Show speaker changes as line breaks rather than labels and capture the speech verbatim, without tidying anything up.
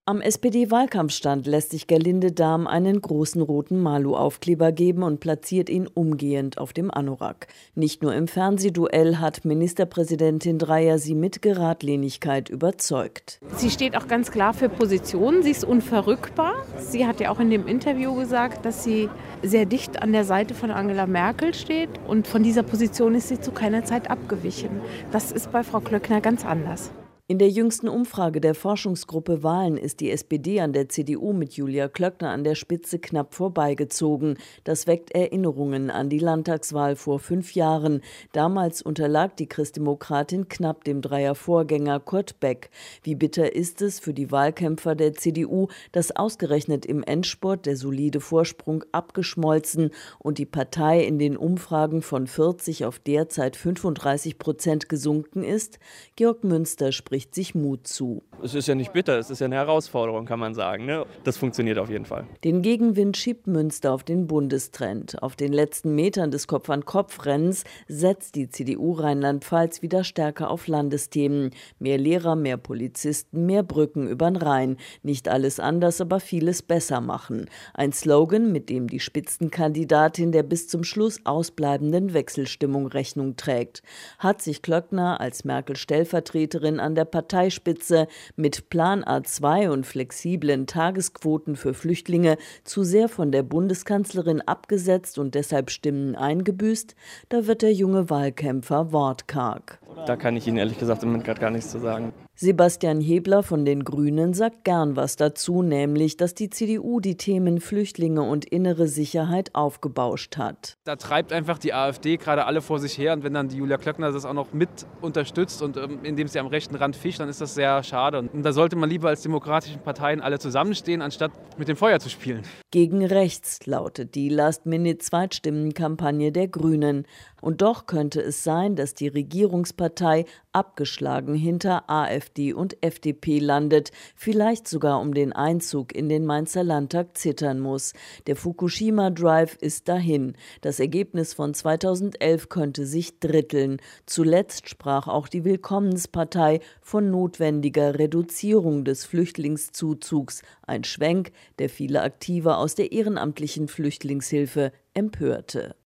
Am S P D-Wahlkampfstand lässt sich Gerlinde Dahm einen großen roten Malu-Aufkleber geben und platziert ihn umgehend auf dem Anorak. Nicht nur im Fernsehduell hat Ministerpräsidentin Dreyer sie mit Geradlinigkeit überzeugt.
Sie steht auch ganz klar für Positionen. Sie ist unverrückbar. Sie hat ja auch in dem Interview gesagt, dass sie sehr dicht an der Seite von Angela Merkel steht. Und von dieser Position ist sie zu keiner Zeit abgewichen. Das ist bei Frau Klöckner ganz anders.
In der jüngsten Umfrage der Forschungsgruppe Wahlen ist die S P D an der C D U mit Julia Klöckner an der Spitze knapp vorbeigezogen. Das weckt Erinnerungen an die Landtagswahl vor fünf Jahren. Damals unterlag die Christdemokratin knapp dem Dreier-Vorgänger Kurt Beck. Wie bitter ist es für die Wahlkämpfer der C D U, dass ausgerechnet im Endspurt der solide Vorsprung abgeschmolzen und die Partei in den Umfragen von vierzig auf derzeit fünfunddreißig Prozent gesunken ist? Georg Münster spricht sich Mut zu.
Es ist ja nicht bitter, es ist ja eine Herausforderung, kann man sagen. Ne? Das funktioniert auf jeden Fall.
Den Gegenwind schiebt Münster auf den Bundestrend. Auf den letzten Metern des Kopf-an-Kopf-Rennens setzt die C D U Rheinland-Pfalz wieder stärker auf Landesthemen. Mehr Lehrer, mehr Polizisten, mehr Brücken übern Rhein. Nicht alles anders, aber vieles besser machen. Ein Slogan, mit dem die Spitzenkandidatin der bis zum Schluss ausbleibenden Wechselstimmung Rechnung trägt. Hat sich Klöckner als Merkel-Stellvertreterin an der Parteispitze mit Plan A zwei und flexiblen Tagesquoten für Flüchtlinge zu sehr von der Bundeskanzlerin abgesetzt und deshalb Stimmen eingebüßt? Da wird der junge Wahlkämpfer wortkarg.
Da kann ich Ihnen ehrlich gesagt im Moment gerade gar nichts zu sagen.
Sebastian Hebler von den Grünen sagt gern was dazu, nämlich, dass die C D U die Themen Flüchtlinge und innere Sicherheit aufgebauscht hat.
Da treibt einfach die AfD gerade alle vor sich her und wenn dann die Julia Klöckner das auch noch mit unterstützt und ähm, indem sie am rechten Rand fischt, dann ist das sehr schade. Und da sollte man lieber als demokratischen Parteien alle zusammenstehen, anstatt mit dem Feuer zu spielen.
Gegen rechts lautet die Last-Minute-Zweitstimmenkampagne der Grünen. Und doch könnte es sein, dass die Regierungspartei abgeschlagen hinter AfD und F D P landet, vielleicht sogar um den Einzug in den Mainzer Landtag zittern muss. Der Fukushima-Drive ist dahin. Das Ergebnis von zweitausendelf könnte sich dritteln. Zuletzt sprach auch die Willkommenspartei von notwendiger Reduzierung des Flüchtlingszuzugs. Ein Schwenk, der viele Aktive aus der ehrenamtlichen Flüchtlingshilfe empörte.